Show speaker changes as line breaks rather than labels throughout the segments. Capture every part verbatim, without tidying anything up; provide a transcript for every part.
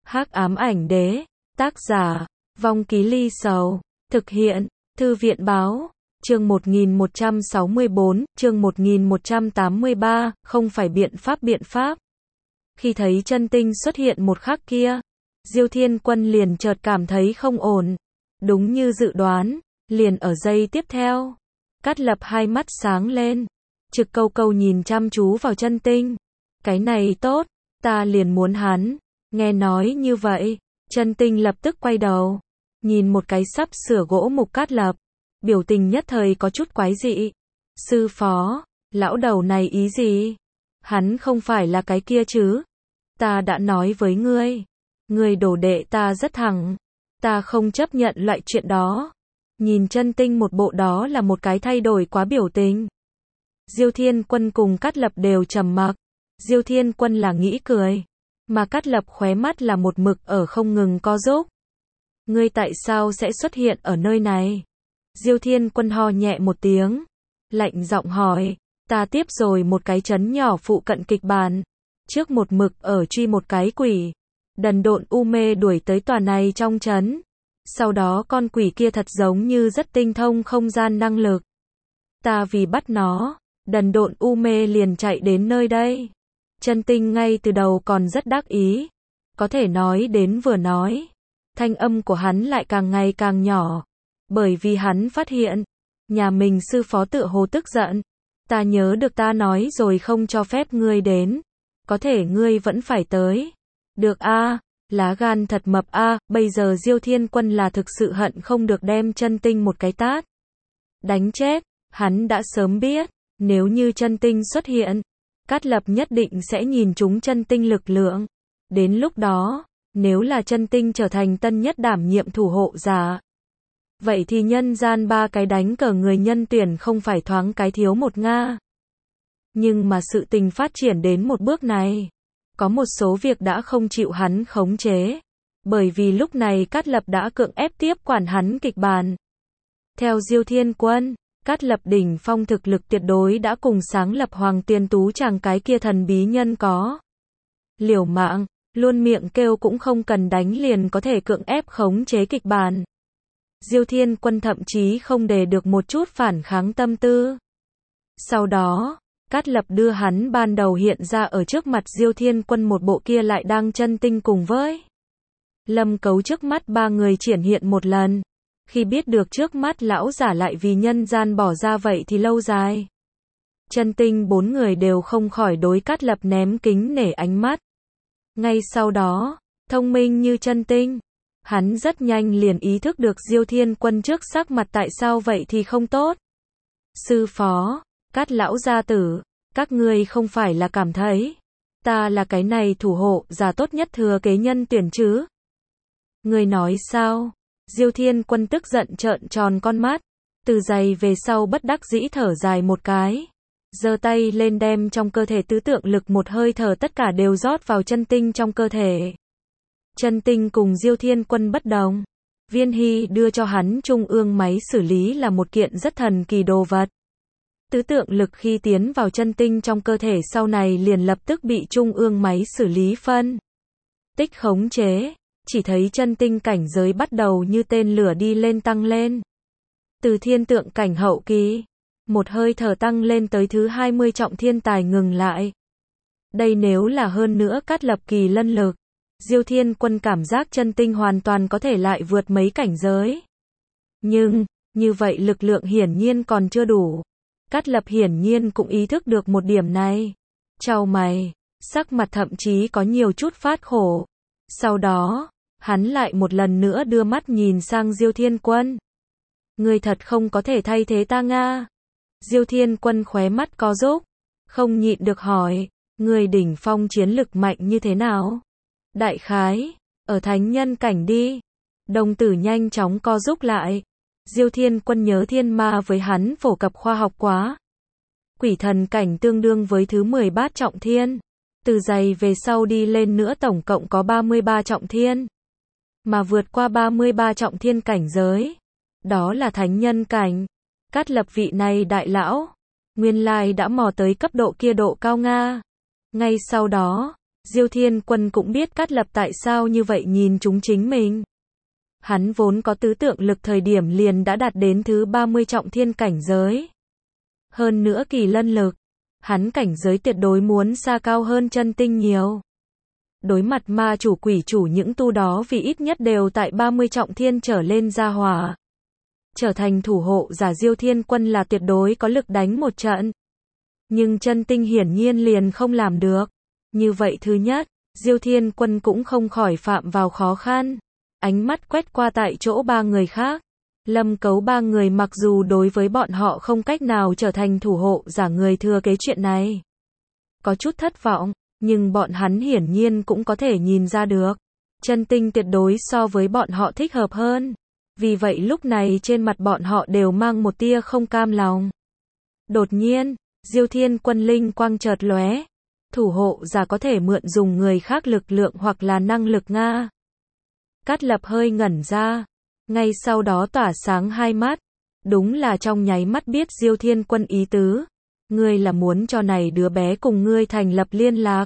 Hắc ám ảnh đế, tác giả, Vong Ký Ly Sầu, thực hiện, Thư viện báo, chương một nghìn một trăm sáu mươi bốn, chương một nghìn một trăm tám mươi ba, không phải biện pháp biện pháp. Khi thấy chân tinh xuất hiện một khắc kia, Diêu Thiên Quân liền chợt cảm thấy không ổn. Đúng như dự đoán, liền ở giây tiếp theo, Cát Lập hai mắt sáng lên, trực câu câu nhìn chăm chú vào chân tinh. Cái này tốt, ta liền muốn hắn. Nghe nói như vậy, chân tinh lập tức quay đầu, nhìn một cái sắp sửa gỗ mục Cát Lập, biểu tình nhất thời có chút quái dị. Sư phó, lão đầu này ý gì? Hắn không phải là cái kia chứ? Ta đã nói với ngươi, ngươi đồ đệ ta rất thẳng, ta không chấp nhận loại chuyện đó. Nhìn chân tinh một bộ đó là một cái thay đổi quá biểu tình. Diêu Thiên Quân cùng Cát Lập đều trầm mặc. Diêu Thiên Quân là nghĩ cười, mà Cát Lập khóe mắt là một mực ở không ngừng co rúm. Ngươi tại sao sẽ xuất hiện ở nơi này? Diêu Thiên Quân ho nhẹ một tiếng, lạnh giọng hỏi. Ta tiếp rồi một cái chấn nhỏ phụ cận kịch bản, trước một mực ở truy một cái quỷ, đần độn u mê đuổi tới tòa này trong trấn. Sau đó con quỷ kia thật giống như rất tinh thông không gian năng lực. Ta vì bắt nó, đần độn u mê liền chạy đến nơi đây. Chân tinh ngay từ đầu còn rất đắc ý, có thể nói đến vừa nói, thanh âm của hắn lại càng ngày càng nhỏ, bởi vì hắn phát hiện, nhà mình sư phó tựa hồ tức giận. Ta nhớ được ta nói rồi không cho phép ngươi đến, có thể ngươi vẫn phải tới. Được a, à, lá gan thật mập a, à, bây giờ Diêu Thiên Quân là thực sự hận không được đem chân tinh một cái tát đánh chết. Hắn đã sớm biết, nếu như chân tinh xuất hiện, Cát Lập nhất định sẽ nhìn trúng chân tinh lực lượng. Đến lúc đó, nếu là chân tinh trở thành tân nhất đảm nhiệm thủ hộ giả, vậy thì nhân gian ba cái đánh cờ người nhân tuyển không phải thoáng cái thiếu một nga. Nhưng mà sự tình phát triển đến một bước này, có một số việc đã không chịu hắn khống chế, bởi vì lúc này Cát Lập đã cưỡng ép tiếp quản hắn kịch bản. Theo Diêu Thiên Quân, Cát Lập đỉnh phong thực lực tuyệt đối đã cùng sáng lập Hoàng Tiên Tú chàng cái kia thần bí nhân có liều mạng, luôn miệng kêu cũng không cần đánh liền có thể cưỡng ép khống chế kịch bản. Diêu Thiên Quân thậm chí không để được một chút phản kháng tâm tư. Sau đó, Cát Lập đưa hắn ban đầu hiện ra ở trước mặt Diêu Thiên Quân một bộ kia lại đang chân tinh cùng với Lâm Cấu trước mắt ba người triển hiện một lần. Khi biết được trước mắt lão giả lại vì nhân gian bỏ ra vậy thì lâu dài, chân tinh bốn người đều không khỏi đối Cát Lập ném kính nể ánh mắt. Ngay sau đó, thông minh như chân tinh, hắn rất nhanh liền ý thức được Diêu Thiên Quân trước sắc mặt tại sao vậy thì không tốt. Sư phó, Cát lão gia tử, các ngươi không phải là cảm thấy ta là cái này thủ hộ giả tốt nhất thừa kế nhân tuyển chứ? Ngươi nói sao? Diêu Thiên Quân tức giận trợn tròn con mắt, từ giây về sau bất đắc dĩ thở dài một cái, giơ tay lên đem trong cơ thể tứ tượng lực một hơi thở tất cả đều rót vào chân tinh trong cơ thể. Chân tinh cùng Diêu Thiên Quân bất đồng, Viên Hy đưa cho hắn trung ương máy xử lý là một kiện rất thần kỳ đồ vật. Tứ tượng lực khi tiến vào chân tinh trong cơ thể sau này liền lập tức bị trung ương máy xử lý phân tích khống chế. Chỉ thấy chân tinh cảnh giới bắt đầu như tên lửa đi lên tăng lên. Từ thiên tượng cảnh hậu kỳ, một hơi thở tăng lên tới thứ hai mươi trọng thiên tài ngừng lại. Đây nếu là hơn nữa Cát Lập kỳ lân lực, Diêu Thiên Quân cảm giác chân tinh hoàn toàn có thể lại vượt mấy cảnh giới. Nhưng, như vậy lực lượng hiển nhiên còn chưa đủ. Cát Lập hiển nhiên cũng ý thức được một điểm này. Chau mày, sắc mặt thậm chí có nhiều chút phát khổ. Sau đó, hắn lại một lần nữa đưa mắt nhìn sang Diêu Thiên Quân. Ngươi thật không có thể thay thế ta nga? Diêu Thiên Quân khóe mắt co rúm, không nhịn được hỏi, ngươi đỉnh phong chiến lực mạnh như thế nào? Đại khái, ở thánh nhân cảnh đi. Đồng tử nhanh chóng co rúm lại. Diêu Thiên Quân nhớ thiên ma với hắn phổ cập khoa học quá. Quỷ thần cảnh tương đương với thứ mười bát trọng thiên. Từ giây về sau đi lên nữa tổng cộng có ba mươi ba trọng thiên. Mà vượt qua ba mươi ba trọng thiên cảnh giới, đó là thánh nhân cảnh. Cát Lập vị này đại lão, nguyên lai đã mò tới cấp độ kia độ cao nga. Ngay sau đó, Diêu Thiên Quân cũng biết Cát Lập tại sao như vậy nhìn chúng chính mình. Hắn vốn có tứ tượng lực thời điểm liền đã đạt đến thứ ba mươi trọng thiên cảnh giới. Hơn nữa kỳ lân lực, hắn cảnh giới tuyệt đối muốn xa cao hơn chân tinh nhiều. Đối mặt ma chủ quỷ chủ những tu đó vì ít nhất đều tại ba mươi trọng thiên trở lên gia hỏa. Trở thành thủ hộ giả Diêu Thiên Quân là tuyệt đối có lực đánh một trận. Nhưng chân tinh hiển nhiên liền không làm được. Như vậy thứ nhất, Diêu Thiên Quân cũng không khỏi phạm vào khó khăn. Ánh mắt quét qua tại chỗ ba người khác. Lâm Cấu ba người mặc dù đối với bọn họ không cách nào trở thành thủ hộ giả người thừa kế chuyện này có chút thất vọng, nhưng bọn hắn hiển nhiên cũng có thể nhìn ra được. Chân tinh tuyệt đối so với bọn họ thích hợp hơn. Vì vậy lúc này trên mặt bọn họ đều mang một tia không cam lòng. Đột nhiên, Diêu Thiên Quân linh quang chợt lóe. Thủ hộ giả có thể mượn dùng người khác lực lượng hoặc là năng lực Nga. Cát Lập hơi ngẩn ra. Ngay sau đó tỏa sáng hai mắt. Đúng là trong nháy mắt biết Diêu Thiên Quân ý tứ. Ngươi là muốn cho này đứa bé cùng ngươi thành lập liên lạc.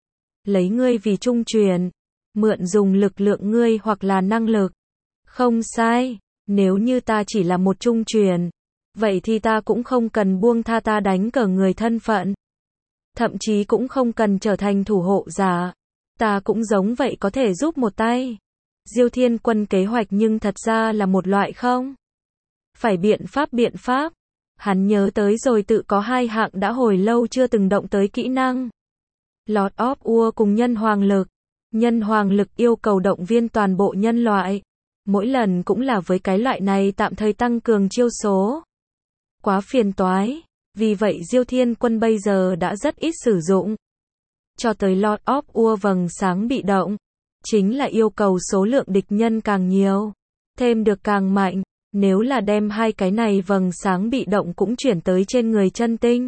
Lấy ngươi vì trung truyền. Mượn dùng lực lượng ngươi hoặc là năng lực. Không sai. Nếu như ta chỉ là một trung truyền. Vậy thì ta cũng không cần buông tha ta đánh cờ người thân phận. Thậm chí cũng không cần trở thành thủ hộ giả. Ta cũng giống vậy có thể giúp một tay. Diêu Thiên Quân kế hoạch nhưng thật ra là một loại không. Phải biện pháp biện pháp. Hắn nhớ tới rồi tự có hai hạng đã hồi lâu chưa từng động tới kỹ năng. Lord of War cùng nhân hoàng lực. Nhân hoàng lực yêu cầu động viên toàn bộ nhân loại. Mỗi lần cũng là với cái loại này tạm thời tăng cường chiêu số. Quá phiền toái. Vì vậy Diêu Thiên Quân bây giờ đã rất ít sử dụng. Cho tới Lord of War vầng sáng bị động. Chính là yêu cầu số lượng địch nhân càng nhiều. Thêm được càng mạnh. Nếu là đem hai cái này vầng sáng bị động cũng chuyển tới trên người chân tinh.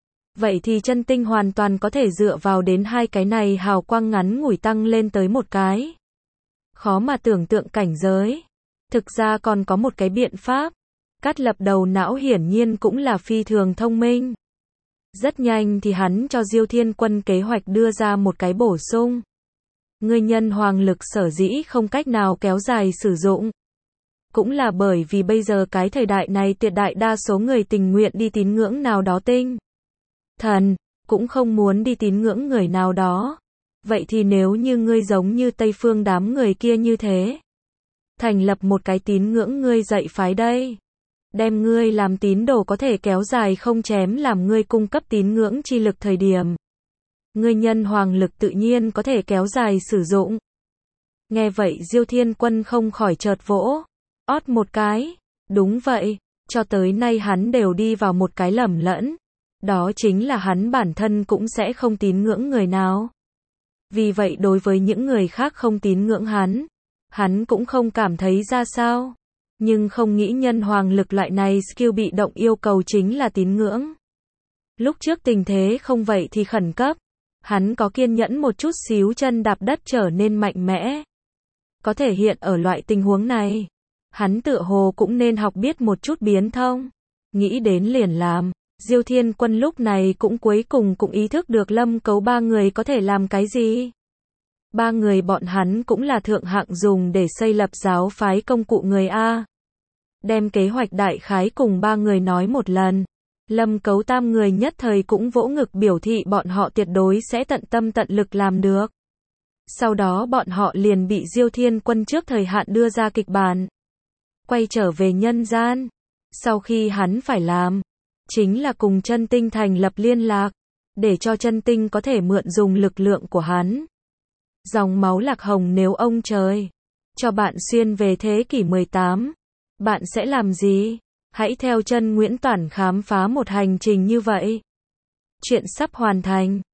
Vậy thì chân tinh hoàn toàn có thể dựa vào đến hai cái này hào quang ngắn ngủi tăng lên tới một cái. Khó mà tưởng tượng cảnh giới. Thực ra còn có một cái biện pháp. Cát Lập đầu não hiển nhiên cũng là phi thường thông minh. Rất nhanh thì hắn cho Diêu Thiên Quân kế hoạch đưa ra một cái bổ sung. Ngươi nhân hoàng lực sở dĩ không cách nào kéo dài sử dụng. Cũng là bởi vì bây giờ cái thời đại này tuyệt đại đa số người tình nguyện đi tín ngưỡng nào đó tinh. Thần, cũng không muốn đi tín ngưỡng người nào đó. Vậy thì nếu như ngươi giống như Tây phương đám người kia như thế. Thành lập một cái tín ngưỡng ngươi dạy phái đây. Đem ngươi làm tín đồ có thể kéo dài không chém làm ngươi cung cấp tín ngưỡng chi lực thời điểm. Ngươi nhân hoàng lực tự nhiên có thể kéo dài sử dụng. Nghe vậy Diêu Thiên Quân không khỏi chợt vỗ. Ót một cái. Đúng vậy. Cho tới nay hắn đều đi vào một cái lầm lẫn. Đó chính là hắn bản thân cũng sẽ không tín ngưỡng người nào. Vì vậy đối với những người khác không tín ngưỡng hắn. Hắn cũng không cảm thấy ra sao. Nhưng không nghĩ nhân hoàng lực loại này skill bị động yêu cầu chính là tín ngưỡng. Lúc trước tình thế không vậy thì khẩn cấp. Hắn có kiên nhẫn một chút xíu chân đạp đất trở nên mạnh mẽ. Có thể hiện ở loại tình huống này. Hắn tựa hồ cũng nên học biết một chút biến thông. Nghĩ đến liền làm. Diêu Thiên Quân lúc này cũng cuối cùng cũng ý thức được Lâm Cấu ba người có thể làm cái gì. Ba người bọn hắn cũng là thượng hạng dùng để xây lập giáo phái công cụ người A. Đem kế hoạch đại khái cùng ba người nói một lần. Lâm Cấu tam người nhất thời cũng vỗ ngực biểu thị bọn họ tuyệt đối sẽ tận tâm tận lực làm được. Sau đó bọn họ liền bị Diêu Thiên Quân trước thời hạn đưa ra kịch bản. Quay trở về nhân gian. Sau khi hắn phải làm, chính là cùng chân tinh thành lập liên lạc, để cho chân tinh có thể mượn dùng lực lượng của hắn. Dòng máu lạc hồng nếu ông trời cho bạn xuyên về thế kỷ mười tám, bạn sẽ làm gì? Hãy theo chân Nguyễn Toản khám phá một hành trình như vậy. Chuyện sắp hoàn thành.